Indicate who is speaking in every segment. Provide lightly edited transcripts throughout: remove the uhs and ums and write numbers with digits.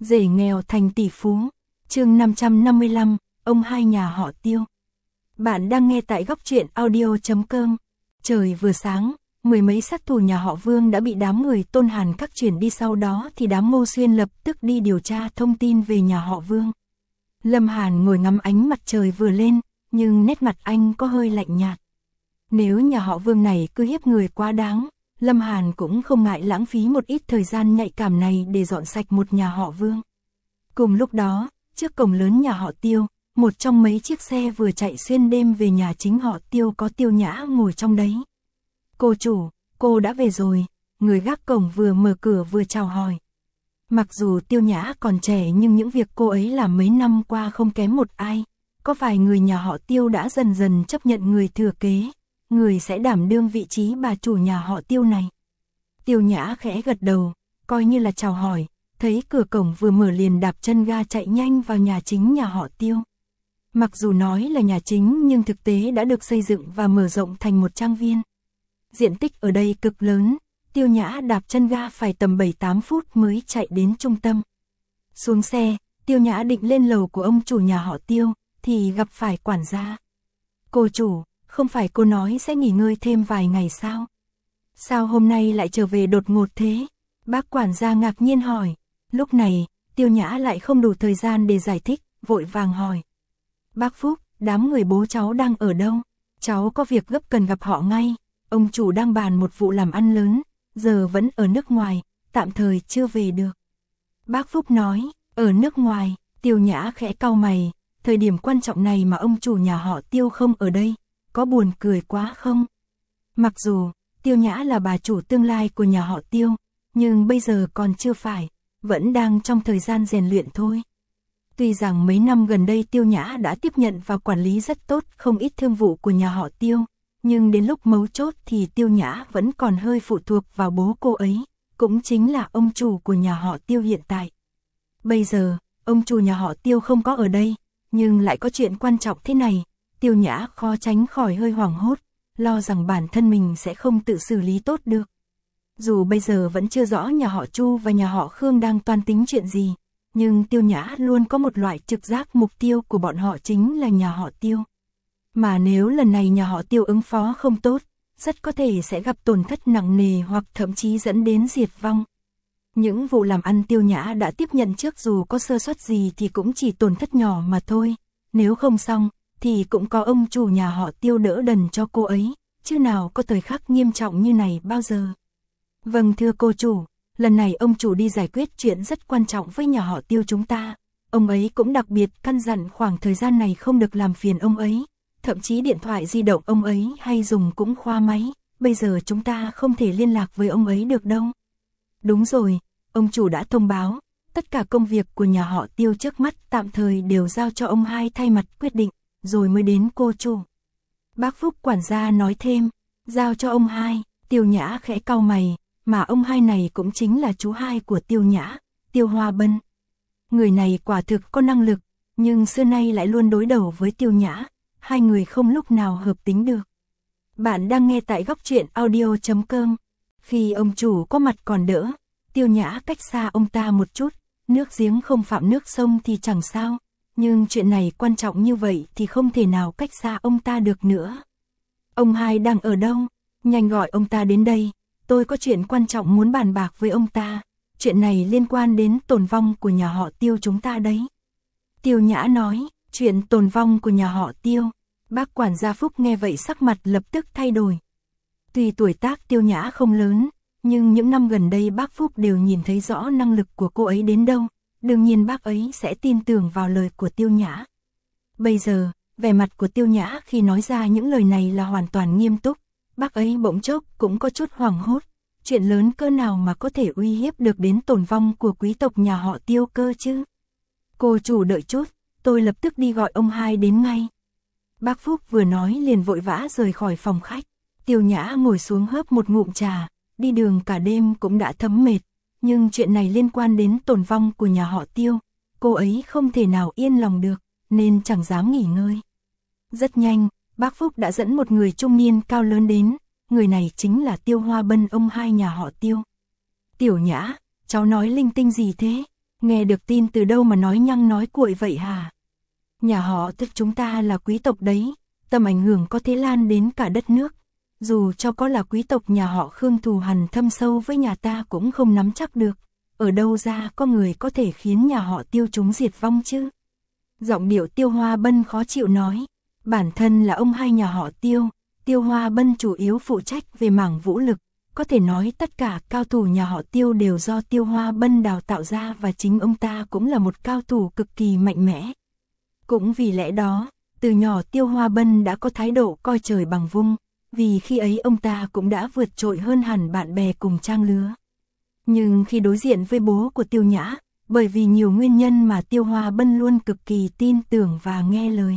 Speaker 1: Rể nghèo thành tỷ phú. Chương 555, ông hai nhà họ Tiêu. Bạn đang nghe tại góc truyện audio.com. Trời vừa sáng, mười mấy sát thủ nhà họ Vương đã bị đám người Tôn Hàn Các chuyển đi, sau đó thì đám Ngô Xuyên lập tức đi điều tra thông tin về nhà họ Vương. Lâm Hàn ngồi ngắm ánh mặt trời vừa lên, nhưng nét mặt anh có hơi lạnh nhạt. Nếu nhà họ Vương này cứ hiếp người quá đáng, Lâm Hàn cũng không ngại lãng phí một ít thời gian nhạy cảm này để dọn sạch một nhà họ Vương. Cùng lúc đó, trước cổng lớn nhà họ Tiêu, một trong mấy chiếc xe vừa chạy xuyên đêm về nhà chính họ Tiêu, có Tiêu Nhã ngồi trong đấy. Cô chủ, cô đã về rồi, người gác cổng vừa mở cửa vừa chào hỏi. Mặc dù Tiêu Nhã còn trẻ nhưng những việc cô ấy làm mấy năm qua không kém một ai. Có vài người nhà họ Tiêu đã dần dần chấp nhận người thừa kế, người sẽ đảm đương vị trí bà chủ nhà họ Tiêu này. Tiêu Nhã khẽ gật đầu, coi như là chào hỏi, thấy cửa cổng vừa mở liền đạp chân ga chạy nhanh vào nhà chính nhà họ Tiêu. Mặc dù nói là nhà chính nhưng thực tế đã được xây dựng và mở rộng thành một trang viên. Diện tích ở đây cực lớn, Tiêu Nhã đạp chân ga phải tầm 7-8 phút mới chạy đến trung tâm. Xuống xe, Tiêu Nhã định lên lầu của ông chủ nhà họ Tiêu, thì gặp phải quản gia. Cô chủ, không phải cô nói sẽ nghỉ ngơi thêm vài ngày sao? Sao hôm nay lại trở về đột ngột thế? Bác quản gia ngạc nhiên hỏi. Lúc này, Tiêu Nhã lại không đủ thời gian để giải thích, vội vàng hỏi. Bác Phúc, đám người bố cháu đang ở đâu? Cháu có việc gấp cần gặp họ ngay. Ông chủ đang bàn một vụ làm ăn lớn, giờ vẫn ở nước ngoài, tạm thời chưa về được. Bác Phúc nói, ở nước ngoài. Tiêu Nhã khẽ cau mày, thời điểm quan trọng này mà ông chủ nhà họ Tiêu không ở đây, có buồn cười quá không? Mặc dù Tiêu Nhã là bà chủ tương lai của nhà họ Tiêu, nhưng bây giờ còn chưa phải, vẫn đang trong thời gian rèn luyện thôi. Tuy rằng mấy năm gần đây Tiêu Nhã đã tiếp nhận và quản lý rất tốt không ít thương vụ của nhà họ Tiêu, nhưng đến lúc mấu chốt thì Tiêu Nhã vẫn còn hơi phụ thuộc vào bố cô ấy, cũng chính là ông chủ của nhà họ Tiêu hiện tại. Bây giờ, ông chủ nhà họ Tiêu không có ở đây, nhưng lại có chuyện quan trọng thế này, Tiêu Nhã khó tránh khỏi hơi hoảng hốt, lo rằng bản thân mình sẽ không tự xử lý tốt được. Dù bây giờ vẫn chưa rõ nhà họ Chu và nhà họ Khương đang toan tính chuyện gì, nhưng Tiêu Nhã luôn có một loại trực giác mục tiêu của bọn họ chính là nhà họ Tiêu. Mà nếu lần này nhà họ Tiêu ứng phó không tốt, rất có thể sẽ gặp tổn thất nặng nề hoặc thậm chí dẫn đến diệt vong. Những vụ làm ăn Tiêu Nhã đã tiếp nhận trước dù có sơ suất gì thì cũng chỉ tổn thất nhỏ mà thôi, nếu không xong thì cũng có ông chủ nhà họ Tiêu đỡ đần cho cô ấy, chứ nào có thời khắc nghiêm trọng như này bao giờ. Vâng thưa cô chủ, lần này ông chủ đi giải quyết chuyện rất quan trọng với nhà họ Tiêu chúng ta, ông ấy cũng đặc biệt căn dặn khoảng thời gian này không được làm phiền ông ấy, thậm chí điện thoại di động ông ấy hay dùng cũng khóa máy, bây giờ chúng ta không thể liên lạc với ông ấy được đâu. Đúng rồi, ông chủ đã thông báo, tất cả công việc của nhà họ Tiêu trước mắt tạm thời đều giao cho ông hai thay mặt quyết định, rồi mới đến cô chủ. Bác Phúc quản gia nói thêm, giao cho ông hai. Tiêu Nhã khẽ cau mày, mà ông hai này cũng chính là chú hai của Tiêu Nhã, Tiêu Hoa Bân. Người này quả thực có năng lực, nhưng xưa nay lại luôn đối đầu với Tiêu Nhã, hai người không lúc nào hợp tính được. Bạn đang nghe tại góc truyện audio.com. Khi ông chủ có mặt còn đỡ, Tiêu Nhã cách xa ông ta một chút, nước giếng không phạm nước sông thì chẳng sao, nhưng chuyện này quan trọng như vậy thì không thể nào cách xa ông ta được nữa. Ông hai đang ở đâu? Nhanh gọi ông ta đến đây, tôi có chuyện quan trọng muốn bàn bạc với ông ta, chuyện này liên quan đến tồn vong của nhà họ Tiêu chúng ta đấy. Tiêu Nhã nói, chuyện tồn vong của nhà họ Tiêu. Bác quản gia Phúc nghe vậy sắc mặt lập tức thay đổi. Tuy tuổi tác Tiêu Nhã không lớn, nhưng những năm gần đây bác Phúc đều nhìn thấy rõ năng lực của cô ấy đến đâu, đương nhiên bác ấy sẽ tin tưởng vào lời của Tiêu Nhã. Bây giờ, vẻ mặt của Tiêu Nhã khi nói ra những lời này là hoàn toàn nghiêm túc, bác ấy bỗng chốc cũng có chút hoảng hốt, chuyện lớn cỡ nào mà có thể uy hiếp được đến tồn vong của quý tộc nhà họ Tiêu cơ chứ. Cô chủ đợi chút, tôi lập tức đi gọi ông hai đến ngay. Bác Phúc vừa nói liền vội vã rời khỏi phòng khách. Tiêu Nhã ngồi xuống hớp một ngụm trà, đi đường cả đêm cũng đã thấm mệt, nhưng chuyện này liên quan đến tồn vong của nhà họ Tiêu, cô ấy không thể nào yên lòng được, nên chẳng dám nghỉ ngơi. Rất nhanh, bác Phúc đã dẫn một người trung niên cao lớn đến, người này chính là Tiêu Hoa Bân, ông hai nhà họ Tiêu. Tiểu Nhã, cháu nói linh tinh gì thế? Nghe được tin từ đâu mà nói nhăng nói cuội vậy hả? Nhà họ Tiêu chúng ta là quý tộc đấy, tầm ảnh hưởng có thể lan đến cả đất nước. Dù cho có là quý tộc nhà họ Khương thù hằn thâm sâu với nhà ta cũng không nắm chắc được. Ở đâu ra có người có thể khiến nhà họ Tiêu chúng diệt vong chứ? Giọng điệu Tiêu Hoa Bân khó chịu nói. Bản thân là ông hai nhà họ Tiêu, Tiêu Hoa Bân chủ yếu phụ trách về mảng vũ lực. Có thể nói tất cả cao thủ nhà họ Tiêu đều do Tiêu Hoa Bân đào tạo ra và chính ông ta cũng là một cao thủ cực kỳ mạnh mẽ. Cũng vì lẽ đó, từ nhỏ Tiêu Hoa Bân đã có thái độ coi trời bằng vung, vì khi ấy ông ta cũng đã vượt trội hơn hẳn bạn bè cùng trang lứa. Nhưng khi đối diện với bố của Tiêu Nhã, bởi vì nhiều nguyên nhân mà Tiêu Hoa Bân luôn cực kỳ tin tưởng và nghe lời.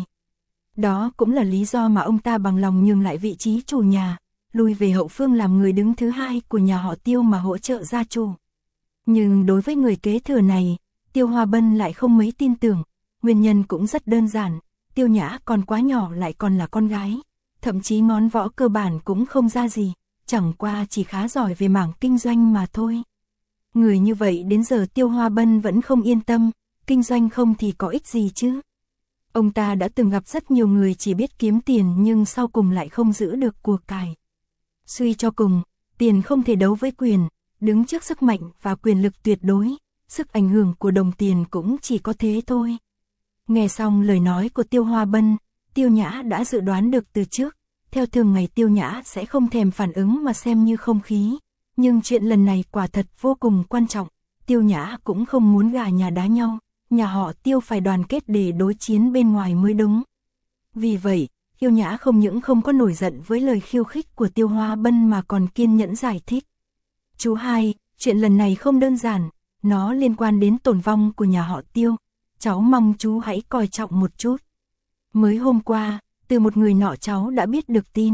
Speaker 1: Đó cũng là lý do mà ông ta bằng lòng nhường lại vị trí chủ nhà, lui về hậu phương làm người đứng thứ hai của nhà họ Tiêu mà hỗ trợ gia chủ. Nhưng đối với người kế thừa này, Tiêu Hoa Bân lại không mấy tin tưởng, nguyên nhân cũng rất đơn giản, Tiêu Nhã còn quá nhỏ lại còn là con gái, thậm chí ngón võ cơ bản cũng không ra gì, chẳng qua chỉ khá giỏi về mảng kinh doanh mà thôi. Người như vậy đến giờ Tiêu Hoa Bân vẫn không yên tâm, kinh doanh không thì có ích gì chứ. Ông ta đã từng gặp rất nhiều người chỉ biết kiếm tiền nhưng sau cùng lại không giữ được của cải. Suy cho cùng, tiền không thể đấu với quyền, đứng trước sức mạnh và quyền lực tuyệt đối, sức ảnh hưởng của đồng tiền cũng chỉ có thế thôi. Nghe xong lời nói của Tiêu Hoa Bân, Tiêu Nhã đã dự đoán được từ trước, theo thường ngày Tiêu Nhã sẽ không thèm phản ứng mà xem như không khí. Nhưng chuyện lần này quả thật vô cùng quan trọng, Tiêu Nhã cũng không muốn gà nhà đá nhau, nhà họ Tiêu phải đoàn kết để đối chiến bên ngoài mới đúng. Vì vậy, Tiêu Nhã không những không có nổi giận với lời khiêu khích của Tiêu Hoa Bân mà còn kiên nhẫn giải thích. Chú hai, chuyện lần này không đơn giản, nó liên quan đến tổn vong của nhà họ Tiêu, cháu mong chú hãy coi trọng một chút. Mới hôm qua, từ một người nọ cháu đã biết được tin.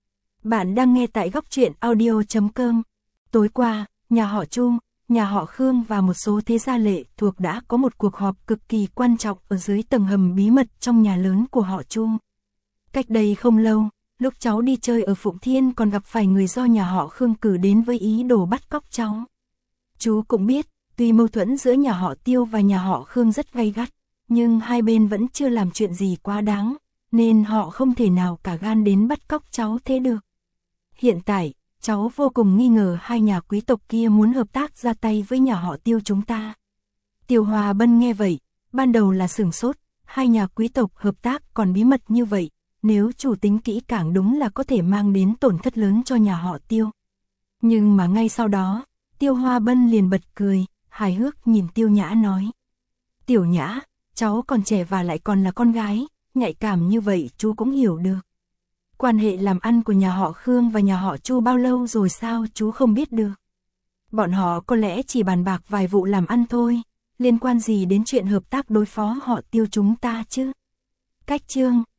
Speaker 1: Bạn đang nghe tại Góc Truyện Audio.com. Tối qua, nhà họ Chu, nhà họ Khương và một số thế gia lệ thuộc đã có một cuộc họp cực kỳ quan trọng ở dưới tầng hầm bí mật trong nhà lớn của họ Chu. Cách đây không lâu, lúc cháu đi chơi ở Phụng Thiên còn gặp phải người do nhà họ Khương cử đến với ý đồ bắt cóc cháu. Chú cũng biết, tuy mâu thuẫn giữa nhà họ Tiêu và nhà họ Khương rất gay gắt, nhưng hai bên vẫn chưa làm chuyện gì quá đáng, nên họ không thể nào cả gan đến bắt cóc cháu thế được. Hiện tại, cháu vô cùng nghi ngờ hai nhà quý tộc kia muốn hợp tác ra tay với nhà họ Tiêu chúng ta. Tiêu Hoa Bân nghe vậy, ban đầu là sửng sốt, hai nhà quý tộc hợp tác còn bí mật như vậy, nếu chủ tính kỹ càng đúng là có thể mang đến tổn thất lớn cho nhà họ Tiêu. Nhưng mà ngay sau đó, Tiêu Hoa Bân liền bật cười, hài hước nhìn Tiêu Nhã nói. Tiểu Nhã, cháu còn trẻ và lại còn là con gái, nhạy cảm như vậy chú cũng hiểu được. Quan hệ làm ăn của nhà họ Khương và nhà họ Chu bao lâu rồi sao chú không biết được. Bọn họ có lẽ chỉ bàn bạc vài vụ làm ăn thôi, liên quan gì đến chuyện hợp tác đối phó họ Tiêu chúng ta chứ. Cách chương